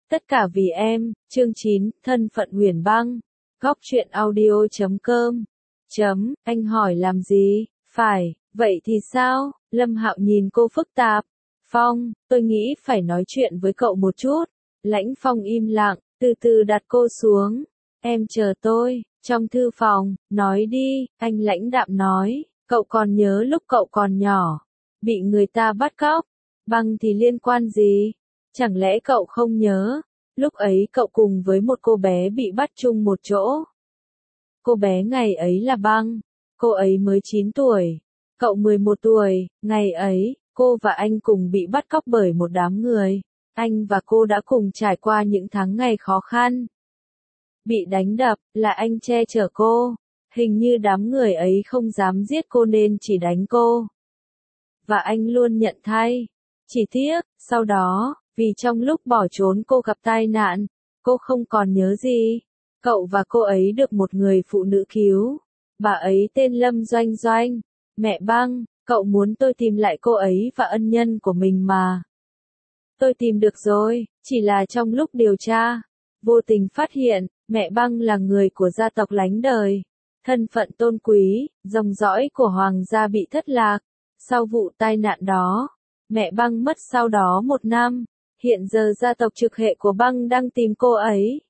Tất cả vì em, chương 9, thân phận Huyền Băng. Góc truyện audio.com. Anh hỏi làm gì? Phải, vậy thì sao? Lâm Hạo nhìn cô phức tạp. Phong, tôi nghĩ phải nói chuyện với cậu một chút. Lãnh Phong im lặng, từ từ đặt cô xuống. Em chờ tôi, trong thư phòng, nói đi, anh lãnh đạm nói. Cậu còn nhớ lúc cậu còn nhỏ, bị người ta bắt cóc. Băng thì liên quan gì? Chẳng lẽ cậu không nhớ? Lúc ấy cậu cùng với một cô bé bị bắt chung một chỗ. Cô bé ngày ấy là Băng. Cô ấy mới 9 tuổi. Cậu 11 tuổi. Ngày ấy, cô và anh cùng bị bắt cóc bởi một đám người. Anh và cô đã cùng trải qua những tháng ngày khó khăn. Bị đánh đập, là anh che chở cô. Hình như đám người ấy không dám giết cô nên chỉ đánh cô. Và anh luôn nhận thay. Chỉ tiếc, sau đó, vì trong lúc bỏ trốn cô gặp tai nạn, cô không còn nhớ gì. Cậu và cô ấy được một người phụ nữ cứu. Bà ấy tên Lâm Doanh Doanh. Mẹ Băng, cậu muốn tôi tìm lại cô ấy và ân nhân của mình mà. Tôi tìm được rồi, chỉ là trong lúc điều tra, vô tình phát hiện, mẹ Băng là người của gia tộc Lánh Đời. Thân phận tôn quý, dòng dõi của hoàng gia bị thất lạc. Sau vụ tai nạn đó, mẹ Băng mất sau đó 1 năm. Hiện giờ gia tộc trực hệ của Băng đang tìm cô ấy.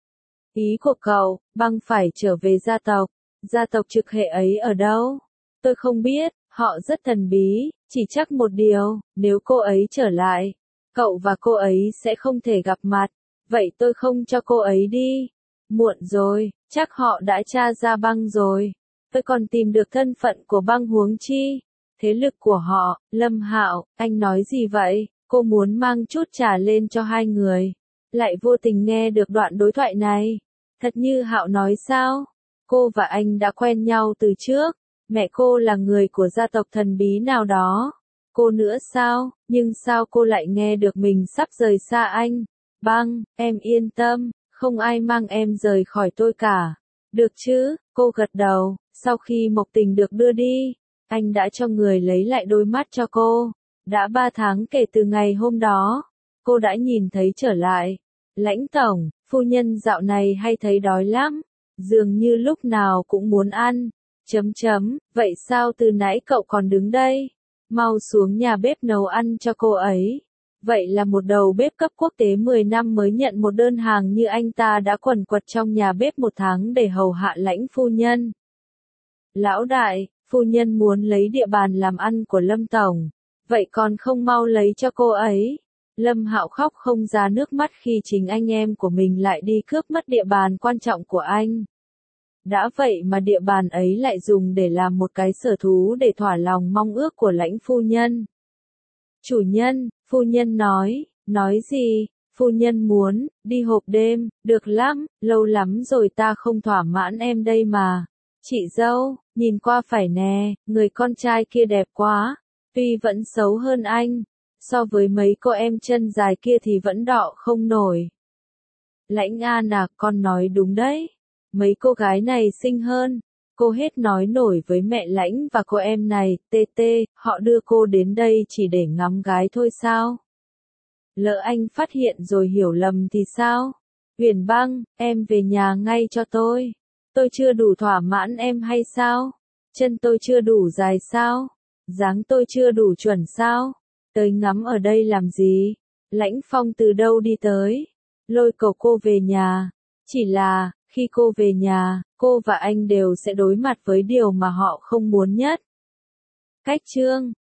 Ý của cậu, Băng phải trở về gia tộc. Gia tộc trực hệ ấy ở đâu? Tôi không biết, họ rất thần bí, chỉ chắc một điều, nếu cô ấy trở lại, cậu và cô ấy sẽ không thể gặp mặt. Vậy tôi không cho cô ấy đi. Muộn rồi, chắc họ đã tra ra Băng rồi. Tôi còn tìm được thân phận của Băng huống chi. Thế lực của họ. Lâm Hạo, anh nói gì vậy? Cô muốn mang chút trà lên cho hai người. Lại vô tình nghe được đoạn đối thoại này. Thật như Hạo nói sao? Cô và anh đã quen nhau từ trước. Mẹ cô là người của gia tộc thần bí nào đó. Cô nữa sao? Nhưng sao cô lại nghe được mình sắp rời xa anh? Băng, em yên tâm, không ai mang em rời khỏi tôi cả. Được chứ? Cô gật đầu. Sau khi Mộc Tình được đưa đi, anh đã cho người lấy lại đôi mắt cho cô. Đã 3 tháng kể từ ngày hôm đó, cô đã nhìn thấy trở lại. Lãnh tổng, phu nhân dạo này hay thấy đói lắm, dường như lúc nào cũng muốn ăn. Vậy sao từ nãy cậu còn đứng đây? Mau xuống nhà bếp nấu ăn cho cô ấy. Vậy là một đầu bếp cấp quốc tế 10 năm mới nhận một đơn hàng như anh ta đã quần quật trong nhà bếp 1 tháng để hầu hạ Lãnh phu nhân. Lão đại, phu nhân muốn lấy địa bàn làm ăn của Lâm tổng. Vậy còn không mau lấy cho cô ấy. Lâm Hạo khóc không ra nước mắt khi chính anh em của mình lại đi cướp mất địa bàn quan trọng của anh. Đã vậy mà địa bàn ấy lại dùng để làm một cái sở thú để thỏa lòng mong ước của Lãnh phu nhân. Chủ nhân, phu nhân nói gì? Phu nhân muốn, đi hộp đêm, được lắm, lâu lắm rồi ta không thỏa mãn em đây mà. Chị dâu, nhìn qua phải nè, người con trai kia đẹp quá, tuy vẫn xấu hơn anh, so với mấy cô em chân dài kia thì vẫn đọ không nổi. Lãnh An à, con nói đúng đấy, mấy cô gái này xinh hơn. Cô hết nói nổi với mẹ Lãnh và cô em này, họ đưa cô đến đây chỉ để ngắm gái thôi sao? Lỡ anh phát hiện rồi hiểu lầm thì sao? Huyền Băng, em về nhà ngay cho tôi. Tôi chưa đủ thỏa mãn em hay sao? Chân tôi chưa đủ dài sao? Dáng tôi chưa đủ chuẩn sao? Tới ngắm ở đây làm gì? Lãnh Phong từ đâu đi tới? Lôi cầu cô về nhà. Chỉ là, khi cô về nhà, cô và anh đều sẽ đối mặt với điều mà họ không muốn nhất. Cách chương